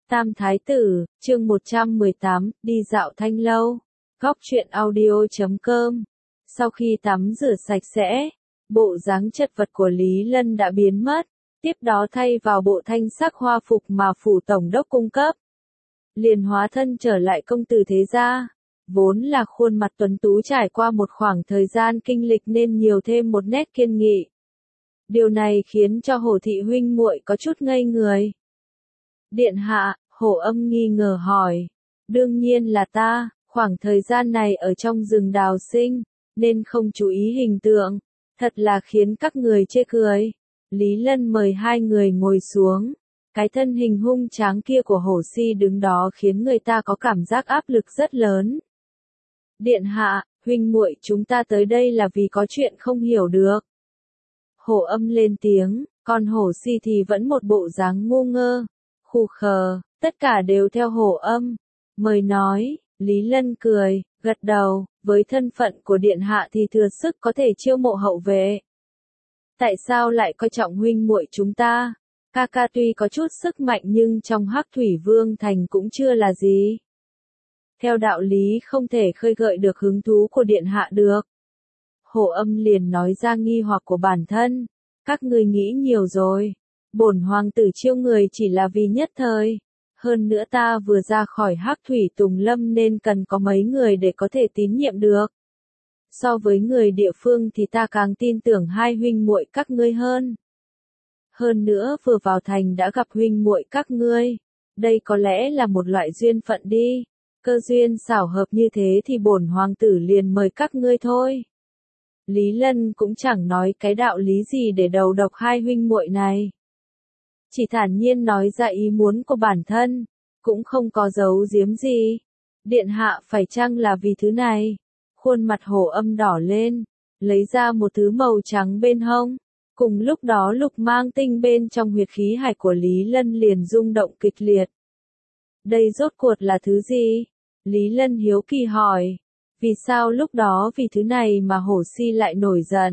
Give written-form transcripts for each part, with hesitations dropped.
Tam Thái Tử, chương 118, đi dạo Thanh Lâu. Góc truyện audio.com. Sau khi tắm rửa sạch sẽ, bộ dáng chật vật của Lý Lân đã biến mất, tiếp đó thay vào bộ thanh sắc hoa phục mà phủ tổng đốc cung cấp. Liền hóa thân trở lại công tử thế gia, vốn là khuôn mặt tuấn tú trải qua một khoảng thời gian kinh lịch nên nhiều thêm một nét kiên nghị. Điều này khiến cho Hổ thị huynh muội có chút ngây người. Điện hạ, Hổ Âm nghi ngờ hỏi. Đương nhiên là ta, khoảng thời gian này ở trong rừng đào sinh, nên không chú ý hình tượng, thật là khiến các người chê cười. Lý Lân mời hai người ngồi xuống. Cái thân hình hung tráng kia của Hổ Si đứng đó khiến người ta có cảm giác áp lực rất lớn. Điện hạ, huynh muội chúng ta tới đây là vì có chuyện không hiểu được. Hổ Âm lên tiếng, còn Hổ Si thì vẫn một bộ dáng ngu ngơ, khù khờ, tất cả đều theo Hổ Âm. Mời nói, Lý Lân cười, gật đầu, với thân phận của điện hạ thì thừa sức có thể chiêu mộ hậu vệ. Tại sao lại coi trọng huynh muội chúng ta? Ca ca tuy có chút sức mạnh nhưng trong Hắc Thủy Vương Thành cũng chưa là gì. Theo đạo lý không thể khơi gợi được hứng thú của điện hạ được. Hổ Âm liền nói ra nghi hoặc của bản thân. Các ngươi nghĩ nhiều rồi. Bổn hoàng tử chiêu người chỉ là vì nhất thời. Hơn nữa ta vừa ra khỏi Hắc Thủy Tùng Lâm nên cần có mấy người để có thể tín nhiệm được. So với người địa phương thì ta càng tin tưởng hai huynh muội các ngươi hơn. Hơn nữa vừa vào thành đã gặp huynh muội các ngươi. Đây có lẽ là một loại duyên phận đi. Cơ duyên xảo hợp như thế thì bổn hoàng tử liền mời các ngươi thôi. Lý Lân cũng chẳng nói cái đạo lý gì để đầu độc hai huynh muội này. Chỉ thản nhiên nói ra ý muốn của bản thân, cũng không có giấu giếm gì. Điện hạ phải chăng là vì thứ này? Khuôn mặt Hổ Âm đỏ lên, lấy ra một thứ màu trắng bên hông. Cùng lúc đó lục mang tinh bên trong huyệt khí hải của Lý Lân liền rung động kịch liệt. Đây rốt cuộc là thứ gì? Lý Lân hiếu kỳ hỏi. Vì sao lúc đó vì thứ này mà Hổ Si lại nổi giận?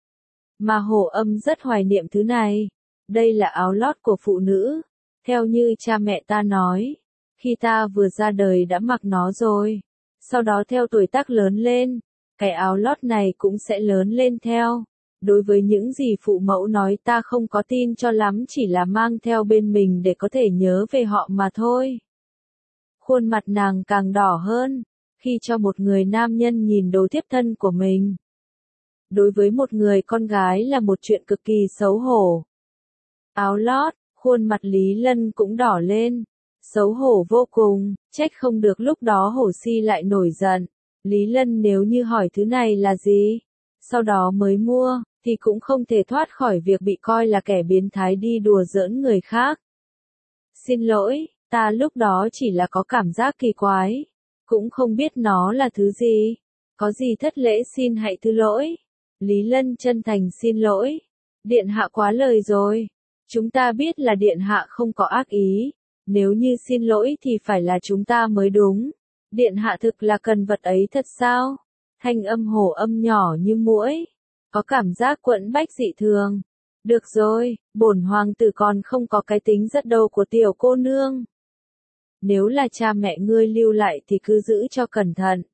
Mà Hổ Âm rất hoài niệm thứ này. Đây là áo lót của phụ nữ. Theo như cha mẹ ta nói, khi ta vừa ra đời đã mặc nó rồi. Sau đó theo tuổi tác lớn lên, cái áo lót này cũng sẽ lớn lên theo. Đối với những gì phụ mẫu nói ta không có tin cho lắm, chỉ là mang theo bên mình để có thể nhớ về họ mà thôi. Khuôn mặt nàng càng đỏ hơn, khi cho một người nam nhân nhìn đồ thiếp thân của mình. Đối với một người con gái là một chuyện cực kỳ xấu hổ. Áo lót, khuôn mặt Lý Lân cũng đỏ lên. Xấu hổ vô cùng, trách không được lúc đó Hổ Si lại nổi giận. Lý Lân nếu như hỏi thứ này là gì, sau đó mới mua, thì cũng không thể thoát khỏi việc bị coi là kẻ biến thái đi đùa giỡn người khác. Xin lỗi, ta lúc đó chỉ là có cảm giác kỳ quái, cũng không biết nó là thứ gì. Có gì thất lễ xin hãy thứ lỗi. Lý Lân chân thành xin lỗi. Điện hạ quá lời rồi. Chúng ta biết là điện hạ không có ác ý. Nếu như xin lỗi thì phải là chúng ta mới đúng. Điện hạ thực là cần vật ấy thật sao? Thanh âm Hổ Âm nhỏ như muỗi, có cảm giác quẫn bách dị thường. Được rồi, bổn hoàng tử còn không có cái tính rất đâu của tiểu cô nương. Nếu là cha mẹ ngươi lưu lại thì cứ giữ cho cẩn thận.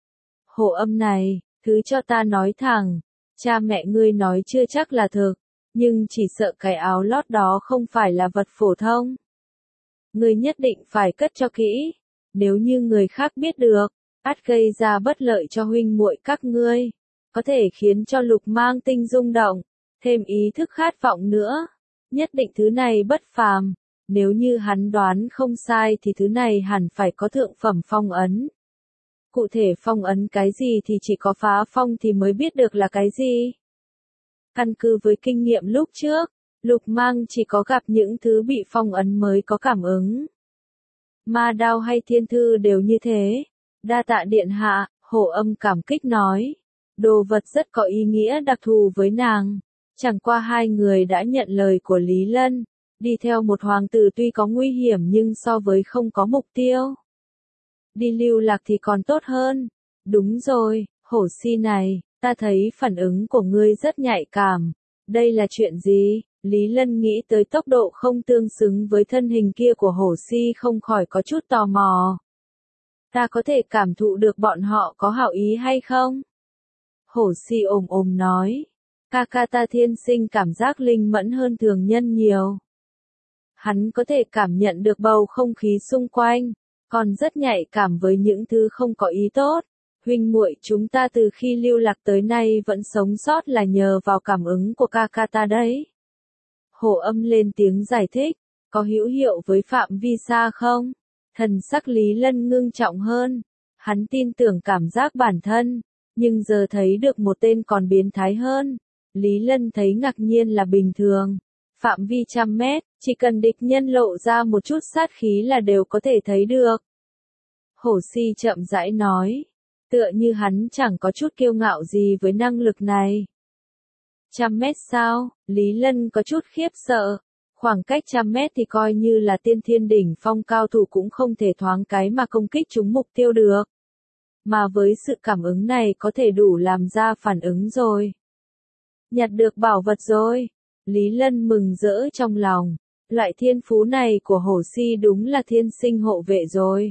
Hổ Âm này, thứ cho ta nói thẳng, cha mẹ ngươi nói chưa chắc là thực, nhưng chỉ sợ cái áo lót đó không phải là vật phổ thông. Ngươi nhất định phải cất cho kỹ, nếu như người khác biết được, ắt gây ra bất lợi cho huynh muội các ngươi, có thể khiến cho lục mang tinh rung động, thêm ý thức khát vọng nữa. Nhất định thứ này bất phàm, nếu như hắn đoán không sai thì thứ này hẳn phải có thượng phẩm phong ấn. Cụ thể phong ấn cái gì thì chỉ có phá phong thì mới biết được là cái gì. Căn cứ với kinh nghiệm lúc trước, Lục Mang chỉ có gặp những thứ bị phong ấn mới có cảm ứng. Ma đao hay thiên thư đều như thế. Đa tạ điện hạ, Hổ Âm cảm kích nói. Đồ vật rất có ý nghĩa đặc thù với nàng. Chẳng qua hai người đã nhận lời của Lý Lân. Đi theo một hoàng tử tuy có nguy hiểm nhưng so với không có mục tiêu. Đi lưu lạc thì còn tốt hơn. Đúng rồi, Hổ Si này, ta thấy phản ứng của ngươi rất nhạy cảm. Đây là chuyện gì? Lý Lân nghĩ tới tốc độ không tương xứng với thân hình kia của hổ si không khỏi có chút tò mò. Ta có thể cảm thụ được bọn họ có hảo ý hay không? Hổ si ồm nói. Ca ta thiên sinh cảm giác linh mẫn hơn thường nhân nhiều. Hắn có thể cảm nhận được bầu không khí xung quanh, còn rất nhạy cảm với những thứ không có ý tốt. Huynh muội chúng ta từ khi lưu lạc tới nay vẫn sống sót là nhờ vào cảm ứng của ca ta đấy. Hổ Âm lên tiếng giải thích, có hữu hiệu với Phạm Vi Sa không? Thần sắc Lý Lân ngưng trọng hơn, hắn tin tưởng cảm giác bản thân, nhưng giờ thấy được một tên còn biến thái hơn. Lý Lân thấy ngạc nhiên là bình thường. Phạm vi 100 mét, chỉ cần địch nhân lộ ra một chút sát khí là đều có thể thấy được. Hổ si chậm rãi nói, tựa như hắn chẳng có chút kiêu ngạo gì với năng lực này. 100 mét sao? Lý Lân có chút khiếp sợ. Khoảng cách 100 mét thì coi như là tiên thiên đỉnh phong cao thủ cũng không thể thoáng cái mà công kích trúng mục tiêu được. Mà với sự cảm ứng này có thể đủ làm ra phản ứng rồi. Nhặt được bảo vật rồi. Lý Lân mừng rỡ trong lòng. Loại thiên phú này của hổ si đúng là thiên sinh hộ vệ rồi.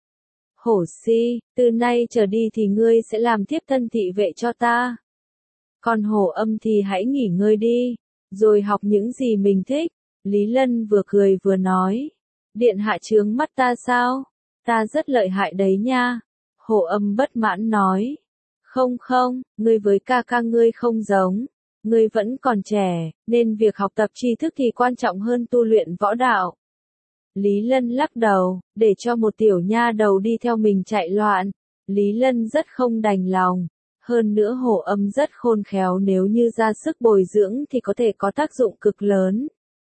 Hổ si, từ nay trở đi thì ngươi sẽ làm tiếp thân thị vệ cho ta. Còn Hổ Âm thì hãy nghỉ ngơi đi, rồi học những gì mình thích. Lý Lân vừa cười vừa nói. Điện hạ chướng mắt ta sao? Ta rất lợi hại đấy nha. Hổ Âm bất mãn nói. Không, ngươi với ca ngươi không giống. Ngươi vẫn còn trẻ, nên việc học tập tri thức thì quan trọng hơn tu luyện võ đạo. Lý Lân lắc đầu, để cho một tiểu nha đầu đi theo mình chạy loạn. Lý Lân rất không đành lòng. Hơn nữa Hổ Âm rất khôn khéo, nếu như ra sức bồi dưỡng thì có thể có tác dụng cực lớn.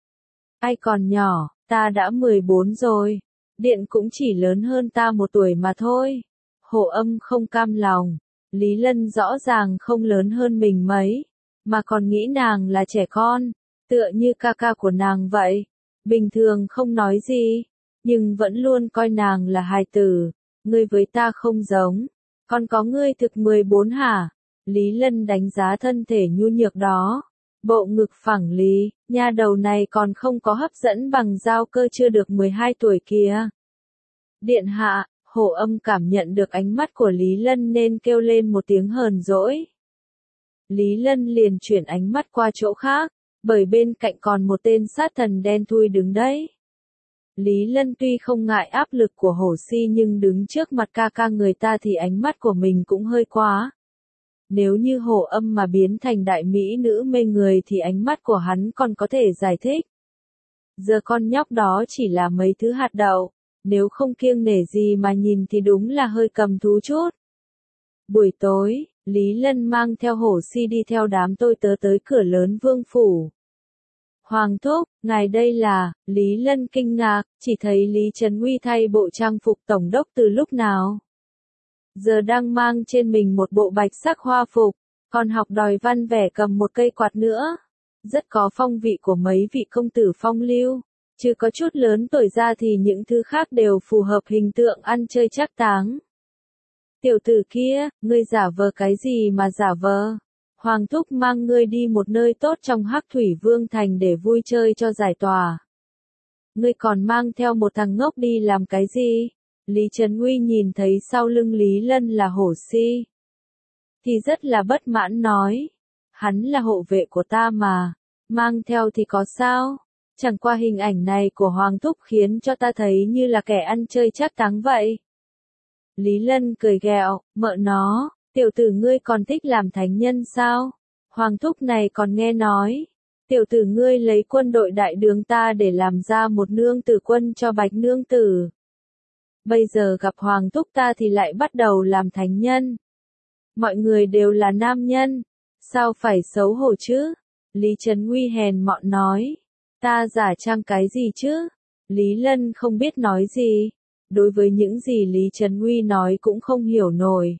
Ai còn nhỏ, ta đã 14 rồi. Điện cũng chỉ lớn hơn ta 1 tuổi mà thôi. Hổ Âm không cam lòng. Lý Lân rõ ràng không lớn hơn mình mấy, mà còn nghĩ nàng là trẻ con, tựa như ca của nàng vậy. Bình thường không nói gì, nhưng vẫn luôn coi nàng là hài tử. Ngươi với ta không giống, còn có ngươi thực 14 hả? Lý Lân đánh giá thân thể nhu nhược đó. Bộ ngực phẳng lì, nha đầu này còn không có hấp dẫn bằng Giao Cơ chưa được 12 tuổi kìa. Điện hạ, Hổ Âm cảm nhận được ánh mắt của Lý Lân nên kêu lên một tiếng hờn dỗi. Lý Lân liền chuyển ánh mắt qua chỗ khác, bởi bên cạnh còn một tên sát thần đen thui đứng đấy. Lý Lân tuy không ngại áp lực của hổ si nhưng đứng trước mặt ca người ta thì ánh mắt của mình cũng hơi quá. Nếu như Hổ Âm mà biến thành đại mỹ nữ mê người thì ánh mắt của hắn còn có thể giải thích. Giờ con nhóc đó chỉ là mấy thứ hạt đậu, nếu không kiêng nể gì mà nhìn thì đúng là hơi cầm thú chút. Buổi tối, Lý Lân mang theo hổ si đi theo đám tôi tớ tới cửa lớn vương phủ. Hoàng thúc, ngài đây là, Lý Lân kinh ngạc, chỉ thấy Lý Trấn Uy thay bộ trang phục tổng đốc từ lúc nào. Giờ đang mang trên mình một bộ bạch sắc hoa phục, còn học đòi văn vẻ cầm một cây quạt nữa. Rất có phong vị của mấy vị công tử phong lưu, chứ có chút lớn tuổi ra thì những thứ khác đều phù hợp hình tượng ăn chơi trác táng. Tiểu tử kia, ngươi giả vờ cái gì mà giả vờ? Hoàng thúc mang ngươi đi một nơi tốt trong Hắc Thủy Vương Thành để vui chơi cho giải tỏa. Ngươi còn mang theo một thằng ngốc đi làm cái gì? Lý Trấn Uy nhìn thấy sau lưng Lý Lân là hổ si, thì rất là bất mãn nói. Hắn là hộ vệ của ta mà, mang theo thì có sao? Chẳng qua hình ảnh này của Hoàng thúc khiến cho ta thấy như là kẻ ăn chơi trác táng vậy. Lý Lân cười ghẹo, mợ nó, tiểu tử ngươi còn thích làm thánh nhân sao? Hoàng thúc này còn nghe nói, tiểu tử ngươi lấy quân đội đại đường ta để làm ra một nương tử quân cho Bạch nương tử. Bây giờ gặp Hoàng thúc ta thì lại bắt đầu làm thánh nhân. Mọi người đều là nam nhân, sao phải xấu hổ chứ? Lý Trấn Uy hèn mọn nói, ta giả trang cái gì chứ? Lý Lân không biết nói gì. Đối với những gì Lý Trấn Uy nói cũng không hiểu nổi.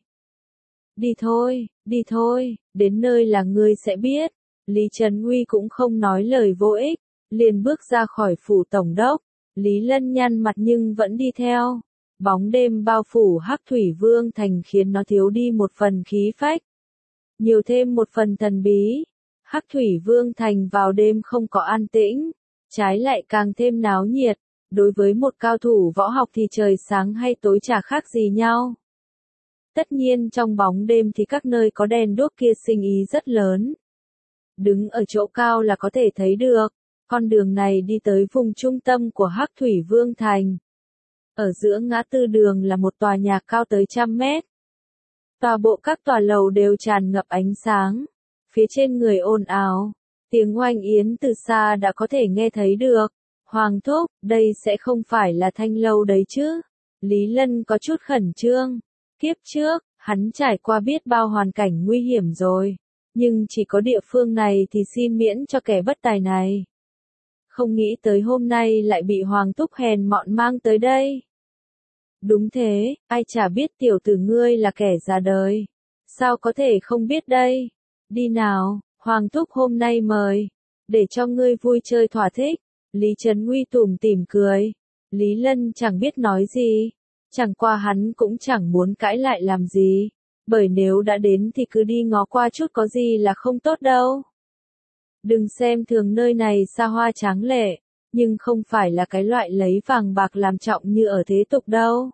Đi thôi, đến nơi là ngươi sẽ biết. Lý Trấn Uy cũng không nói lời vô ích, liền bước ra khỏi phủ tổng đốc. Lý Lân nhăn mặt nhưng vẫn đi theo. Bóng đêm bao phủ Hắc Thủy Vương Thành khiến nó thiếu đi một phần khí phách, nhiều thêm một phần thần bí. Hắc Thủy Vương Thành vào đêm không có an tĩnh, trái lại càng thêm náo nhiệt, đối với một cao thủ võ học thì trời sáng hay tối chả khác gì nhau. Tất nhiên trong bóng đêm thì các nơi có đèn đuốc kia sinh ý rất lớn. Đứng ở chỗ cao là có thể thấy được, con đường này đi tới vùng trung tâm của Hắc Thủy Vương Thành. Ở giữa ngã tư đường là một tòa nhà cao tới 100 mét. Tòa bộ các tòa lầu đều tràn ngập ánh sáng, phía trên người ồn ào, tiếng oanh yến từ xa đã có thể nghe thấy được. Hoàng thúc, đây sẽ không phải là Thanh lâu đấy chứ? Lý Lân có chút khẩn trương. Kiếp trước, hắn trải qua biết bao hoàn cảnh nguy hiểm rồi, nhưng chỉ có địa phương này thì xin miễn cho kẻ bất tài này. Không nghĩ tới hôm nay lại bị Hoàng thúc hèn mọn mang tới đây. Đúng thế, ai chả biết tiểu tử ngươi là kẻ già đời. Sao có thể không biết đây? Đi nào, Hoàng thúc hôm nay mời, để cho ngươi vui chơi thỏa thích. Lý Trấn Nguy tủm tỉm cười. Lý Lân chẳng biết nói gì. Chẳng qua hắn cũng chẳng muốn cãi lại làm gì. Bởi nếu đã đến thì cứ đi ngó qua chút có gì là không tốt đâu. Đừng xem thường nơi này xa hoa tráng lệ, nhưng không phải là cái loại lấy vàng bạc làm trọng như ở thế tục đâu.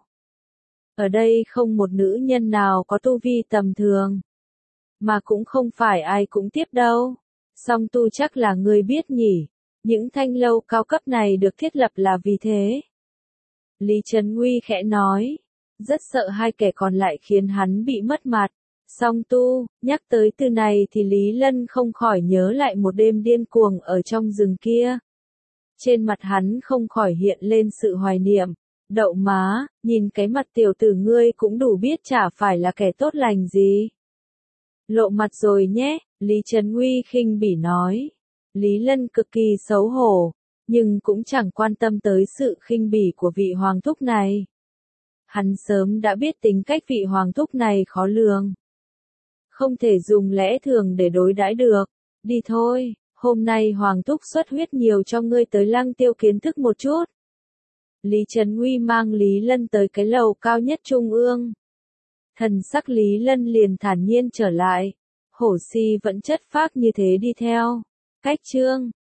Ở đây không một nữ nhân nào có tu vi tầm thường. Mà cũng không phải ai cũng tiếp đâu. Song tu chắc là người biết nhỉ. Những thanh lâu cao cấp này được thiết lập là vì thế. Lý Trấn Nguy khẽ nói. Rất sợ hai kẻ còn lại khiến hắn bị mất mặt. Song tu, nhắc tới từ này thì Lý Lân không khỏi nhớ lại một đêm điên cuồng ở trong rừng kia. Trên mặt hắn không khỏi hiện lên sự hoài niệm. Đậu má, nhìn cái mặt tiểu tử ngươi cũng đủ biết chả phải là kẻ tốt lành gì. Lộ mặt rồi nhé, Lý Trấn Nguy khinh bỉ nói. Lý Lân cực kỳ xấu hổ, nhưng cũng chẳng quan tâm tới sự khinh bỉ của vị hoàng thúc này. Hắn sớm đã biết tính cách vị hoàng thúc này khó lường. Không thể dùng lẽ thường để đối đãi được. Đi thôi, hôm nay hoàng thúc xuất huyết nhiều cho ngươi tới Lăng Tiêu kiến thức một chút. Lý Trấn Nguy mang Lý Lân tới cái lầu cao nhất trung ương. Thần sắc Lý Lân liền thản nhiên trở lại. Hổ Si vẫn chất phác như thế đi theo. Cách chương